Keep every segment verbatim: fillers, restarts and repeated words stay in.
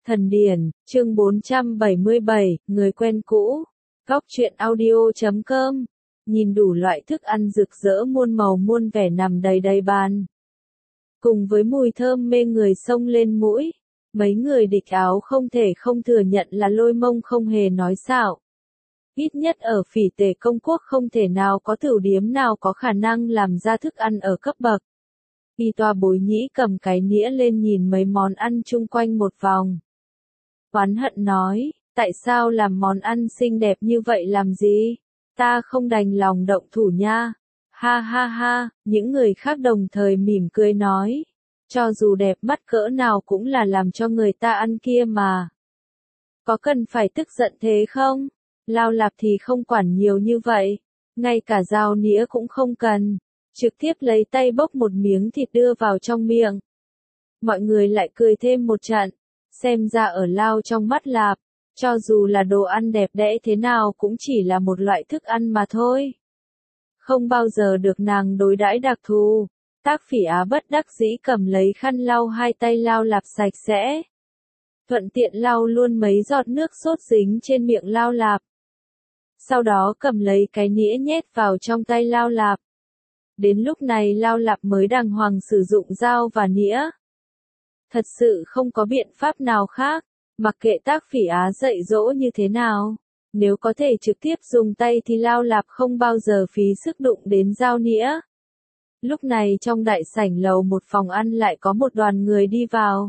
Thần Điển, chương bốn trăm bảy mươi bảy, người quen cũ. Góc truyện audio chấm com. Nhìn đủ loại thức ăn rực rỡ muôn màu muôn vẻ nằm đầy đầy bàn. Cùng với mùi thơm mê người xông lên mũi, mấy người địch áo không thể không thừa nhận là Lôi Mông không hề nói xạo. Ít nhất ở Phỉ Tề Công Quốc không thể nào có tửu điếm nào có khả năng làm ra thức ăn ở cấp bậc. Y toa Bối Nhĩ cầm cái nĩa lên nhìn mấy món ăn chung quanh một vòng. Oán hận nói, tại sao làm món ăn xinh đẹp như vậy làm gì? Ta không đành lòng động thủ nha. Ha ha ha, những người khác đồng thời mỉm cười nói. Cho dù đẹp mắt cỡ nào cũng là làm cho người ta ăn kia mà. Có cần phải tức giận thế không? Lao Lạp thì không quản nhiều như vậy. Ngay cả dao nĩa cũng không cần. Trực tiếp lấy tay bốc một miếng thịt đưa vào trong miệng. Mọi người lại cười thêm một trận. Xem ra ở Lao trong mắt Lạp, cho dù là đồ ăn đẹp đẽ thế nào cũng chỉ là một loại thức ăn mà thôi. Không bao giờ được nàng đối đãi đặc thù. Tác Phỉ Á bất đắc dĩ cầm lấy khăn lau hai tay Lao Lạp sạch sẽ. Thuận tiện lau luôn mấy giọt nước sốt dính trên miệng Lao Lạp. Sau đó cầm lấy cái nĩa nhét vào trong tay Lao Lạp. Đến lúc này Lao Lạp mới đàng hoàng sử dụng dao và nĩa. Thật sự không có biện pháp nào khác, mặc kệ Tác Phỉ Á dạy dỗ như thế nào. Nếu có thể trực tiếp dùng tay thì Lao Lạp không bao giờ phí sức đụng đến dao nĩa. Lúc này trong đại sảnh lầu một phòng ăn lại có một đoàn người đi vào.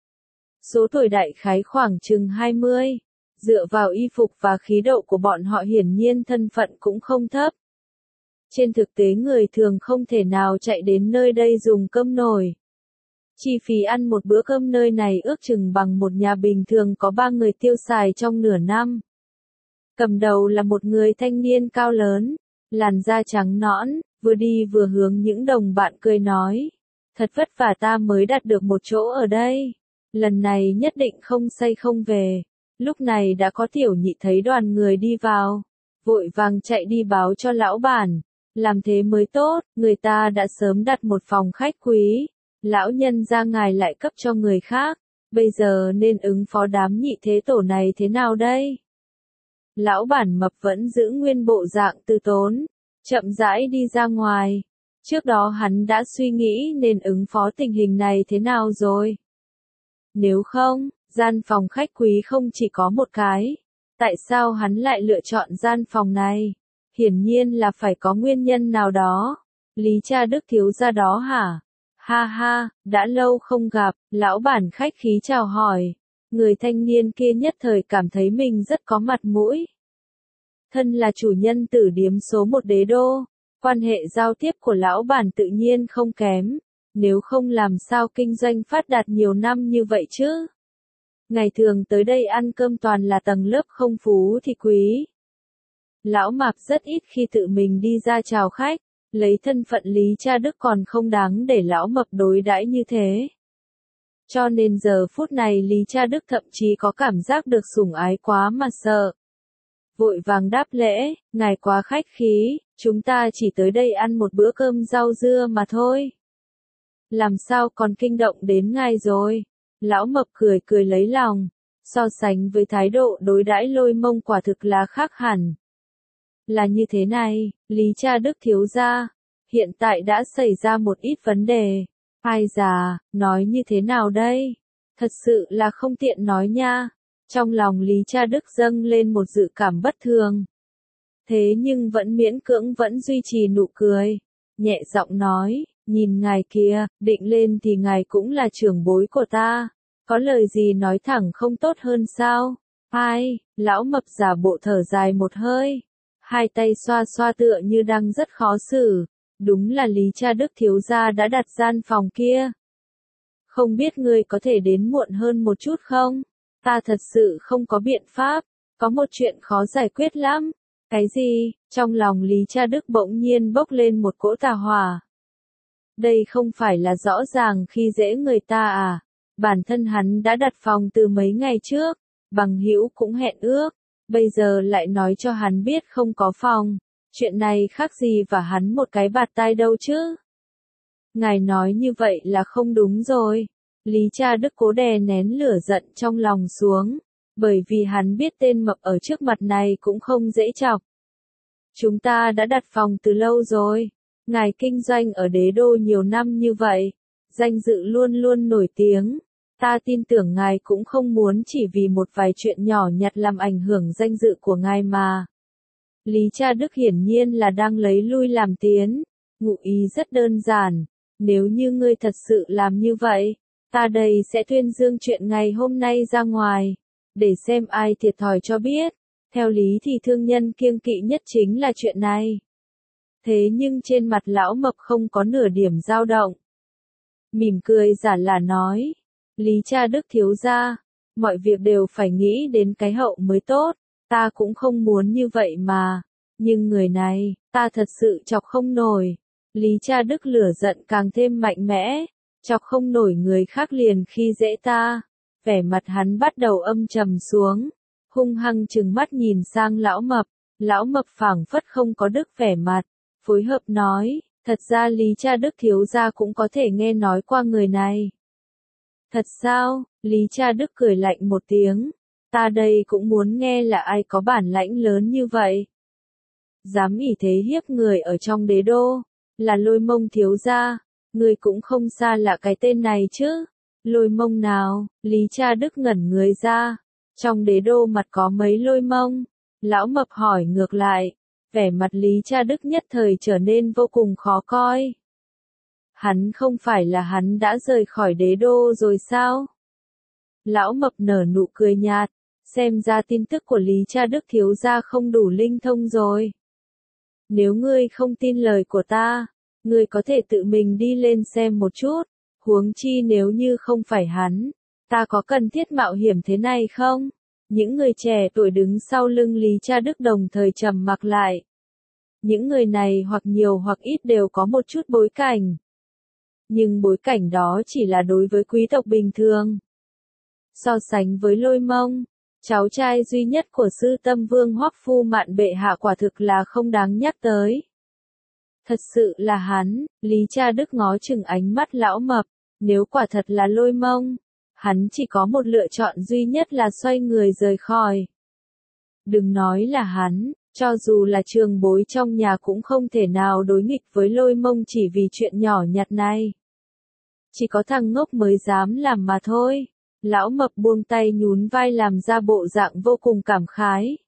Số tuổi đại khái khoảng chừng hai mươi. Dựa vào y phục và khí độ của bọn họ hiển nhiên thân phận cũng không thấp. Trên thực tế người thường không thể nào chạy đến nơi đây dùng cơm nổi. Chi phí ăn một bữa cơm nơi này ước chừng bằng một nhà bình thường có ba người tiêu xài trong nửa năm. Cầm đầu là một người thanh niên cao lớn, làn da trắng nõn, vừa đi vừa hướng những đồng bạn cười nói. Thật vất vả ta mới đặt được một chỗ ở đây. Lần này nhất định không say không về. Lúc này đã có tiểu nhị thấy đoàn người đi vào. Vội vàng chạy đi báo cho lão bản. Làm thế mới tốt, người ta đã sớm đặt một phòng khách quý. Lão nhân ra ngài lại cấp cho người khác. Bây giờ nên ứng phó đám nhị thế tổ này thế nào đây? Lão bản mập vẫn giữ nguyên bộ dạng từ tốn. Chậm rãi đi ra ngoài. Trước đó hắn đã suy nghĩ nên ứng phó tình hình này thế nào rồi? Nếu không, gian phòng khách quý không chỉ có một cái. Tại sao hắn lại lựa chọn gian phòng này? Hiển nhiên là phải có nguyên nhân nào đó. Lý cha Đức thiếu gia đó hả? Ha ha, đã lâu không gặp, lão bản khách khí chào hỏi. Người thanh niên kia nhất thời cảm thấy mình rất có mặt mũi. Thân là chủ nhân tử điếm số một đế đô, quan hệ giao tiếp của lão bản tự nhiên không kém. Nếu không làm sao kinh doanh phát đạt nhiều năm như vậy chứ? Ngày thường tới đây ăn cơm toàn là tầng lớp không phú thì quý. Lão Mạp rất ít khi tự mình đi ra chào khách, lấy thân phận Lý cha Đức còn không đáng để lão Mập đối đãi như thế. Cho nên giờ phút này Lý cha Đức thậm chí có cảm giác được sủng ái quá mà sợ. Vội vàng đáp lễ, ngài quá khách khí, chúng ta chỉ tới đây ăn một bữa cơm rau dưa mà thôi. Làm sao còn kinh động đến ngài rồi? Lão Mập cười cười lấy lòng, so sánh với thái độ đối đãi Lôi Mông quả thực là khác hẳn. Là như thế này, Lý cha Đức thiếu gia, hiện tại đã xảy ra một ít vấn đề. Ai già, nói như thế nào đây? Thật sự là không tiện nói nha. Trong lòng Lý cha Đức dâng lên một dự cảm bất thường. Thế nhưng vẫn miễn cưỡng vẫn duy trì nụ cười. Nhẹ giọng nói, nhìn ngài kia, định lên thì ngài cũng là trưởng bối của ta. Có lời gì nói thẳng không tốt hơn sao? Ai, lão Mập giả bộ thở dài một hơi. Hai tay xoa xoa tựa như đang rất khó xử. Đúng là Lý cha Đức thiếu gia đã đặt gian phòng kia. Không biết ngươi có thể đến muộn hơn một chút không? Ta thật sự không có biện pháp. Có một chuyện khó giải quyết lắm. Cái gì? Trong lòng Lý cha Đức bỗng nhiên bốc lên một cỗ tà hỏa. Đây không phải là rõ ràng khi dễ người ta à? Bản thân hắn đã đặt phòng từ mấy ngày trước. Bằng hữu cũng hẹn ước. Bây giờ lại nói cho hắn biết không có phòng. Chuyện này khác gì và hắn một cái bạt tai đâu chứ? Ngài nói như vậy là không đúng rồi. Lý Cha Đức cố đè nén lửa giận trong lòng xuống, bởi vì hắn biết tên mập ở trước mặt này cũng không dễ chọc. Chúng ta đã đặt phòng từ lâu rồi, ngài kinh doanh ở đế đô nhiều năm như vậy, danh dự luôn luôn nổi tiếng, ta tin tưởng ngài cũng không muốn chỉ vì một vài chuyện nhỏ nhặt làm ảnh hưởng danh dự của ngài mà. Lý Cha Đức hiển nhiên là đang lấy lui làm tiến, ngụ ý rất đơn giản, nếu như ngươi thật sự làm như vậy, ta đây sẽ tuyên dương chuyện ngày hôm nay ra ngoài, để xem ai thiệt thòi cho biết. Theo lý thì thương nhân kiêng kỵ nhất chính là chuyện này. Thế nhưng trên mặt lão mập không có nửa điểm dao động. Mỉm cười giả là nói, Lý Cha Đức thiếu gia, mọi việc đều phải nghĩ đến cái hậu mới tốt, ta cũng không muốn như vậy mà, nhưng người này, ta thật sự chọc không nổi. Lý Cha Đức lửa giận càng thêm mạnh mẽ, chọc không nổi người khác liền khi dễ ta, vẻ mặt hắn bắt đầu âm trầm xuống, hung hăng trừng mắt nhìn sang lão mập, lão mập phảng phất không có đức vẻ mặt, phối hợp nói, thật ra Lý Cha Đức thiếu gia cũng có thể nghe nói qua người này. Thật sao? Lý Cha Đức cười lạnh một tiếng, ta đây cũng muốn nghe là ai có bản lãnh lớn như vậy. Dám ỷ thế hiếp người ở trong đế đô, là Lôi Mông thiếu gia, người cũng không xa lạ cái tên này chứ. Lôi Mông nào? Lý Cha Đức ngẩn người ra, trong đế đô mặt có mấy Lôi Mông? Lão mập hỏi ngược lại, vẻ mặt Lý Cha Đức nhất thời trở nên vô cùng khó coi. Hắn không phải là hắn đã rời khỏi đế đô rồi sao? Lão mập nở nụ cười nhạt, xem ra tin tức của Lý Cha Đức thiếu gia không đủ linh thông rồi. Nếu ngươi không tin lời của ta, ngươi có thể tự mình đi lên xem một chút, huống chi nếu như không phải hắn, ta có cần thiết mạo hiểm thế này không? Những người trẻ tuổi đứng sau lưng Lý Cha Đức đồng thời trầm mặc lại. Những người này hoặc nhiều hoặc ít đều có một chút bối cảnh. Nhưng bối cảnh đó chỉ là đối với quý tộc bình thường. So sánh với Lôi Mông, cháu trai duy nhất của Sư Tâm Vương Hoắc Phu Mạn bệ hạ quả thực là không đáng nhắc tới. Thật sự là hắn, Lý Cha Đức ngó chừng ánh mắt lão mập, nếu quả thật là Lôi Mông, hắn chỉ có một lựa chọn duy nhất là xoay người rời khỏi. Đừng nói là hắn, cho dù là trường bối trong nhà cũng không thể nào đối nghịch với Lôi Mông chỉ vì chuyện nhỏ nhặt này. Chỉ có thằng ngốc mới dám làm mà thôi. Lão mập buông tay nhún vai làm ra bộ dạng vô cùng cảm khái.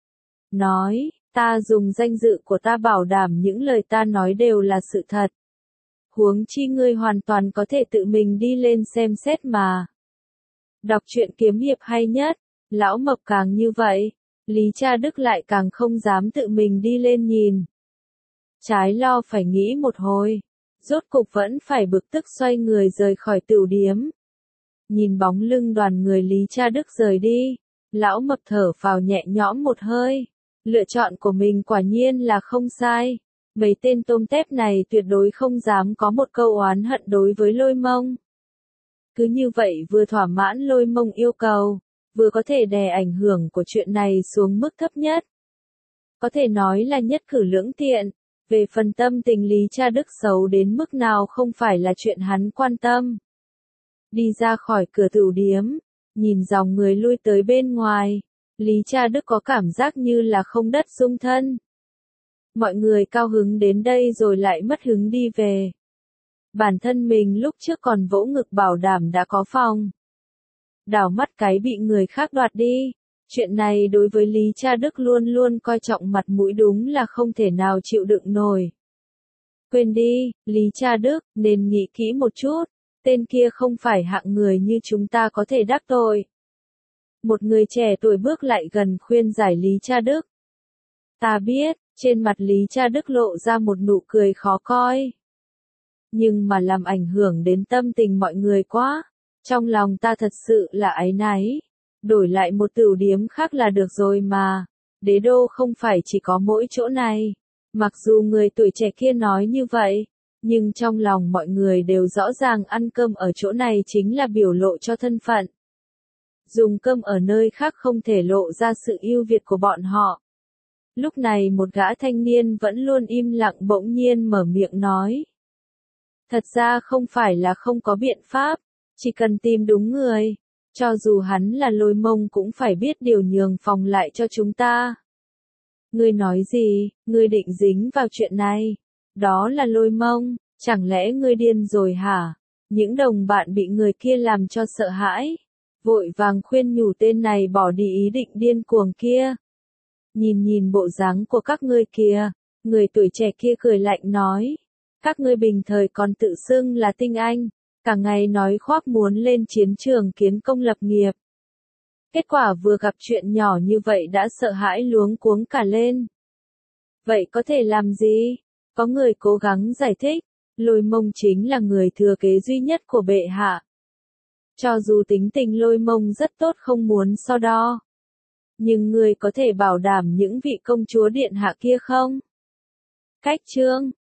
Nói, ta dùng danh dự của ta bảo đảm những lời ta nói đều là sự thật. Huống chi ngươi hoàn toàn có thể tự mình đi lên xem xét mà. Đọc truyện kiếm hiệp hay nhất, lão mập càng như vậy, Lý Cha Đức lại càng không dám tự mình đi lên nhìn. Trái lo phải nghĩ một hồi, rốt cục vẫn phải bực tức xoay người rời khỏi tửu điếm. Nhìn bóng lưng đoàn người Lý Cha Đức rời đi, lão mập thở phào nhẹ nhõm một hơi. Lựa chọn của mình quả nhiên là không sai. Mấy tên tôm tép này tuyệt đối không dám có một câu oán hận đối với Lôi Mông. Cứ như vậy vừa thỏa mãn Lôi Mông yêu cầu, vừa có thể đè ảnh hưởng của chuyện này xuống mức thấp nhất. Có thể nói là nhất cử lưỡng tiện. Về phần tâm tình Lý Cha Đức xấu đến mức nào không phải là chuyện hắn quan tâm. Đi ra khỏi cửa tửu điếm, nhìn dòng người lui tới bên ngoài, Lý Cha Đức có cảm giác như là không đất dung thân. Mọi người cao hứng đến đây rồi lại mất hứng đi về. Bản thân mình lúc trước còn vỗ ngực bảo đảm đã có phòng. Đảo mắt cái bị người khác đoạt đi. Chuyện này đối với Lý Cha Đức luôn luôn coi trọng mặt mũi đúng là không thể nào chịu đựng nổi. Quên đi, Lý Cha Đức, nên nghĩ kỹ một chút. Tên kia không phải hạng người như chúng ta có thể đắc tội. Một người trẻ tuổi bước lại gần khuyên giải Lý Cha Đức. Ta biết, trên mặt Lý Cha Đức lộ ra một nụ cười khó coi. Nhưng mà làm ảnh hưởng đến tâm tình mọi người quá. Trong lòng ta thật sự là áy náy. Đổi lại một tửu điếm khác là được rồi mà. Đế đô không phải chỉ có mỗi chỗ này. Mặc dù người tuổi trẻ kia nói như vậy, nhưng trong lòng mọi người đều rõ ràng ăn cơm ở chỗ này chính là biểu lộ cho thân phận. Dùng cơm ở nơi khác không thể lộ ra sự ưu việt của bọn họ. Lúc này một gã thanh niên vẫn luôn im lặng bỗng nhiên mở miệng nói. Thật ra không phải là không có biện pháp, Chỉ cần tìm đúng người, cho dù hắn là Lôi Mông cũng phải biết điều nhường phòng lại cho chúng ta. Ngươi nói gì, ngươi định dính vào chuyện này? Đó là Lôi Mông, chẳng lẽ ngươi điên rồi hả? Những đồng bạn bị người kia làm cho sợ hãi, vội vàng khuyên nhủ tên này bỏ đi ý định điên cuồng kia. Nhìn nhìn bộ dáng của các ngươi kìa, người tuổi trẻ kia cười lạnh nói. Các ngươi bình thời còn tự xưng là tinh anh, cả ngày nói khoác muốn lên chiến trường kiến công lập nghiệp. Kết quả vừa gặp chuyện nhỏ như vậy đã sợ hãi luống cuống cả lên. Vậy có thể làm gì? Có người cố gắng giải thích, Lôi Mông chính là người thừa kế duy nhất của bệ hạ. Cho dù tính tình Lôi Mông rất tốt không muốn so đo. Nhưng người có thể bảo đảm những vị công chúa điện hạ kia không? Cách chương